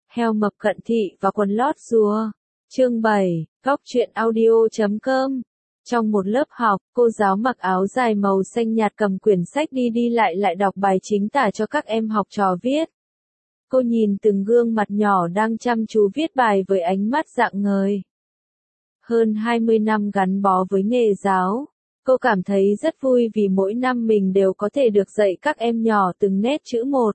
Heo mập cận thị và quần lót rùa. Chương 7, Góc truyện audio.com. Trong một lớp học, cô giáo mặc áo dài màu xanh nhạt cầm quyển sách đi đi lại lại đọc bài chính tả cho các em học trò viết. Cô nhìn từng gương mặt nhỏ đang chăm chú viết bài với ánh mắt rạng ngời. Hơn 20 năm gắn bó với nghề giáo, cô cảm thấy rất vui vì mỗi năm mình đều có thể được dạy các em nhỏ từng nét chữ một.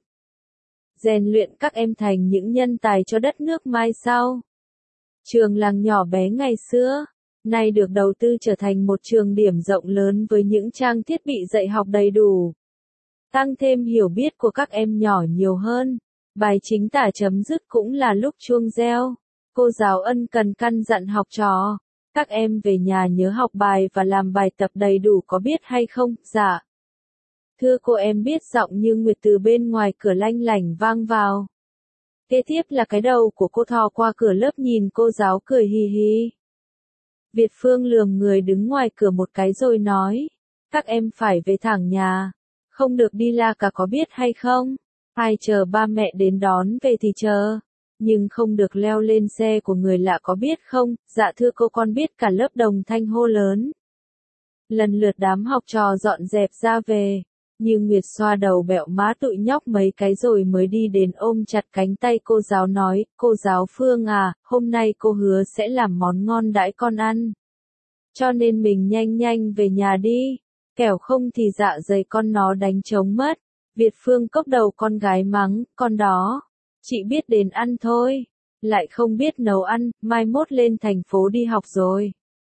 Rèn luyện các em thành những nhân tài cho đất nước mai sau. Trường làng nhỏ bé ngày xưa, nay được đầu tư trở thành một trường điểm rộng lớn với những trang thiết bị dạy học đầy đủ. Tăng thêm hiểu biết của các em nhỏ nhiều hơn. Bài chính tả chấm dứt cũng là lúc chuông reo. Cô giáo ân cần căn dặn học trò. Các em về nhà nhớ học bài và làm bài tập đầy đủ có biết hay không? Dạ. Thưa cô, em biết. Giọng như Nguyệt từ bên ngoài cửa lanh lảnh vang vào. Kế tiếp là cái đầu của cô thò qua cửa lớp nhìn cô giáo cười hì hì. Việt Phương lườm người đứng ngoài cửa một cái rồi nói. Các em phải về thẳng nhà. Không được đi la cả có biết hay không? Ai chờ ba mẹ đến đón về thì chờ. Nhưng không được leo lên xe của người lạ có biết không? Dạ thưa cô, con biết. Cả lớp đồng thanh hô lớn. Lần lượt đám học trò dọn dẹp ra về. Như Nguyệt xoa đầu bẹo má tụi nhóc mấy cái rồi mới đi đến ôm chặt cánh tay cô giáo nói, cô giáo Phương à, hôm nay cô hứa sẽ làm món ngon đãi con ăn. Cho nên mình nhanh nhanh về nhà đi, kẻo không thì dạ dày con nó đánh trống mất. Việt Phương cốc đầu con gái mắng, con đó, chị biết đến ăn thôi, lại không biết nấu ăn, mai mốt lên thành phố đi học rồi.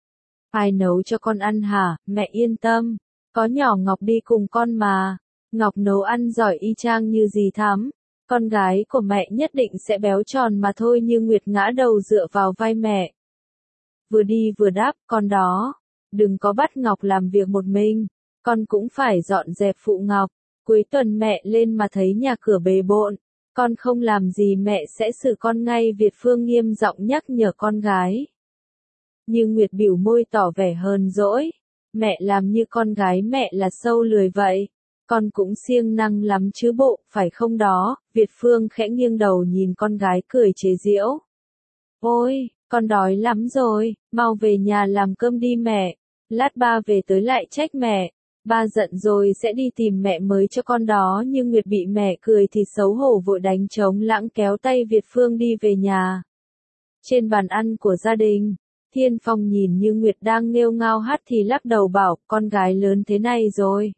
Ai nấu cho con ăn hả? Mẹ yên tâm. Có nhỏ Ngọc đi cùng con mà. Ngọc nấu ăn giỏi y chang như dì Thắm. Con gái của mẹ nhất định sẽ béo tròn mà thôi. Như Nguyệt ngã đầu dựa vào vai mẹ. Vừa đi vừa đáp, con đó. Đừng có bắt Ngọc làm việc một mình. Con cũng phải dọn dẹp phụ Ngọc. Cuối tuần mẹ lên mà thấy nhà cửa bề bộn. Con không làm gì mẹ sẽ xử con ngay. Việt Phương nghiêm giọng nhắc nhở con gái. Như Nguyệt bĩu môi tỏ vẻ hờn dỗi. Mẹ làm như con gái mẹ là sâu lười vậy. Con cũng siêng năng lắm chứ bộ, phải không đó? Việt Phương khẽ nghiêng đầu nhìn con gái cười chế giễu. Ôi, con đói lắm rồi, mau về nhà làm cơm đi mẹ. Lát ba về tới lại trách mẹ. Ba giận rồi sẽ đi tìm mẹ mới cho con đó. Nhưng Nguyệt bị mẹ cười thì xấu hổ vội đánh trống lãng kéo tay Việt Phương đi về nhà. Trên bàn ăn của gia đình, Thiên Phong nhìn Như Nguyệt đang nghêu ngao hát thì lắc đầu bảo, con gái lớn thế này rồi.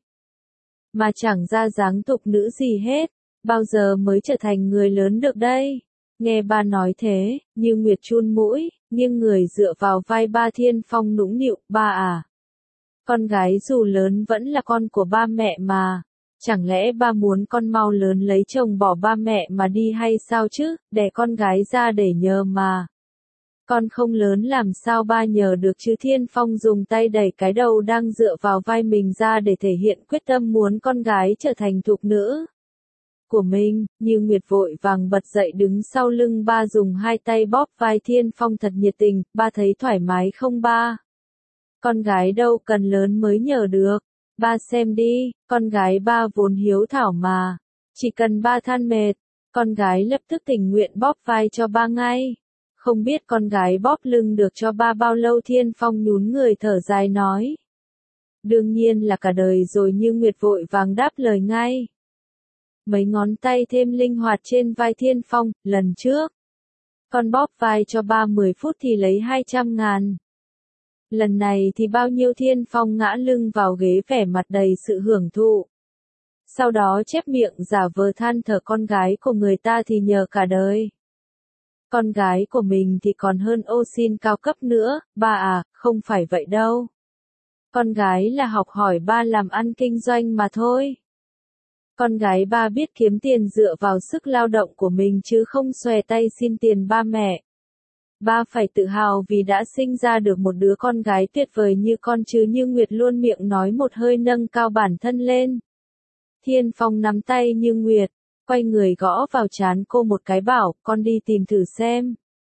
Mà chẳng ra dáng tục nữ gì hết, bao giờ mới trở thành người lớn được đây. Nghe ba nói thế, Như Nguyệt chun mũi, nghiêng người dựa vào vai ba. Thiên Phong nũng nịu, ba à. Con gái dù lớn vẫn là con của ba mẹ mà. Chẳng lẽ ba muốn con mau lớn lấy chồng bỏ ba mẹ mà đi hay sao chứ, đẻ con gái ra để nhờ mà. Con không lớn làm sao ba nhờ được chứ. Thiên Phong dùng tay đẩy cái đầu đang dựa vào vai mình ra để thể hiện quyết tâm muốn con gái trở thành thục nữ của mình. Như Nguyệt vội vàng bật dậy đứng sau lưng ba, dùng hai tay bóp vai Thiên Phong thật nhiệt tình. Ba thấy thoải mái không ba? Con gái đâu cần lớn mới nhờ được. Ba xem đi, con gái ba vốn hiếu thảo mà. Chỉ cần ba than mệt, con gái lập tức tình nguyện bóp vai cho ba ngay. Không biết con gái bóp lưng được cho ba bao lâu. Thiên Phong nhún người thở dài nói. Đương nhiên là cả đời rồi. Như Nguyệt vội vàng đáp lời ngay. Mấy ngón tay thêm linh hoạt trên vai Thiên Phong, lần trước. Con bóp vai cho ba 10 phút thì lấy 200.000. Lần này thì bao nhiêu? Thiên Phong ngã lưng vào ghế vẻ mặt đầy sự hưởng thụ. Sau đó chép miệng giả vờ than thở, con gái của người ta thì nhờ cả đời. Con gái của mình thì còn hơn ô xin cao cấp nữa, ba à, không phải vậy đâu. Con gái là học hỏi ba làm ăn kinh doanh mà thôi. Con gái ba biết kiếm tiền dựa vào sức lao động của mình chứ không xòe tay xin tiền ba mẹ. Ba phải tự hào vì đã sinh ra được một đứa con gái tuyệt vời như con chứ. Như Nguyệt luôn miệng nói một hơi nâng cao bản thân lên. Thiên Phong nắm tay Như Nguyệt, quay người gõ vào trán cô một cái bảo, con đi tìm thử xem.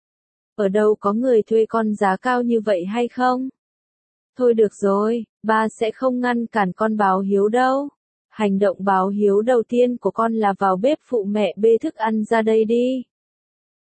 Ở đâu có người thuê con giá cao như vậy hay không? Thôi được rồi, ba sẽ không ngăn cản con báo hiếu đâu. Hành động báo hiếu đầu tiên của con là vào bếp phụ mẹ bê thức ăn ra đây đi.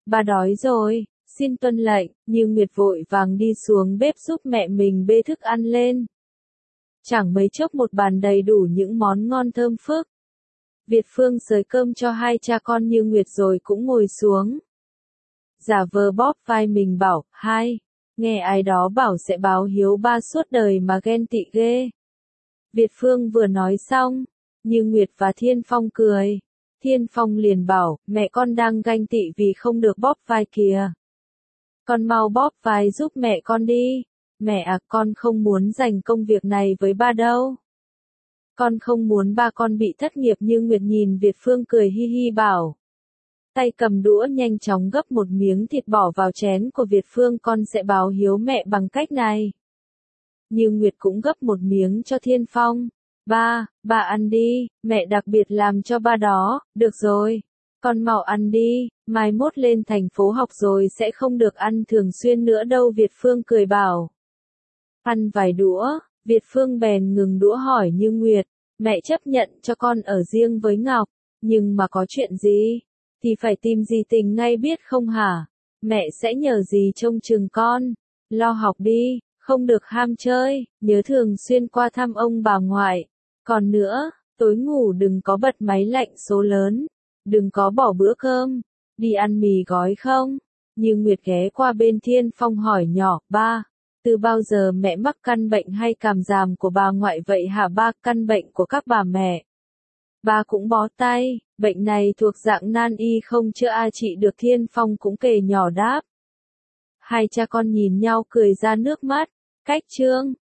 Ba đói rồi, xin tuân lệnh, Như Nguyệt vội vàng đi xuống bếp giúp mẹ mình bê thức ăn lên. Chẳng mấy chốc một bàn đầy đủ những món ngon thơm phức. Việt Phương xới cơm cho hai cha con Như Nguyệt rồi cũng ngồi xuống. Giả vờ bóp vai mình bảo, hai, nghe ai đó bảo sẽ báo hiếu ba suốt đời mà ghen tị ghê. Việt Phương vừa nói xong, Như Nguyệt và Thiên Phong cười. Thiên Phong liền bảo, mẹ con đang ganh tị vì không được bóp vai kìa. Con mau bóp vai giúp mẹ con đi. Mẹ à, con không muốn dành công việc này với ba đâu. Con không muốn ba con bị thất nghiệp. Như Nguyệt nhìn Việt Phương cười hi hi bảo. Tay cầm đũa nhanh chóng gấp một miếng thịt bỏ vào chén của Việt Phương, con sẽ báo hiếu mẹ bằng cách này. Như Nguyệt cũng gấp một miếng cho Thiên Phong. Ba ăn đi, mẹ đặc biệt làm cho ba đó, được rồi. Con mau ăn đi, mai mốt lên thành phố học rồi sẽ không được ăn thường xuyên nữa đâu. Việt Phương cười bảo. Ăn vài đũa, Việt Phương bèn ngừng đũa hỏi Như Nguyệt, mẹ chấp nhận cho con ở riêng với Ngọc, nhưng mà có chuyện gì, thì phải tìm dì Tình ngay biết không hả? Mẹ sẽ nhờ dì trông chừng con, lo học đi, không được ham chơi, nhớ thường xuyên qua thăm ông bà ngoại. Còn nữa, tối ngủ đừng có bật máy lạnh số lớn, đừng có bỏ bữa cơm, đi ăn mì gói không? Như Nguyệt ghé qua bên Thiên Phong hỏi nhỏ, ba, từ bao giờ mẹ mắc căn bệnh hay cảm giảm của bà ngoại vậy hả ba? Căn bệnh của các bà mẹ. Ba cũng bó tay, bệnh này thuộc dạng nan y không chữa trị được. Thiên Phong cũng kể nhỏ đáp. Hai cha con nhìn nhau cười ra nước mắt. Cách chương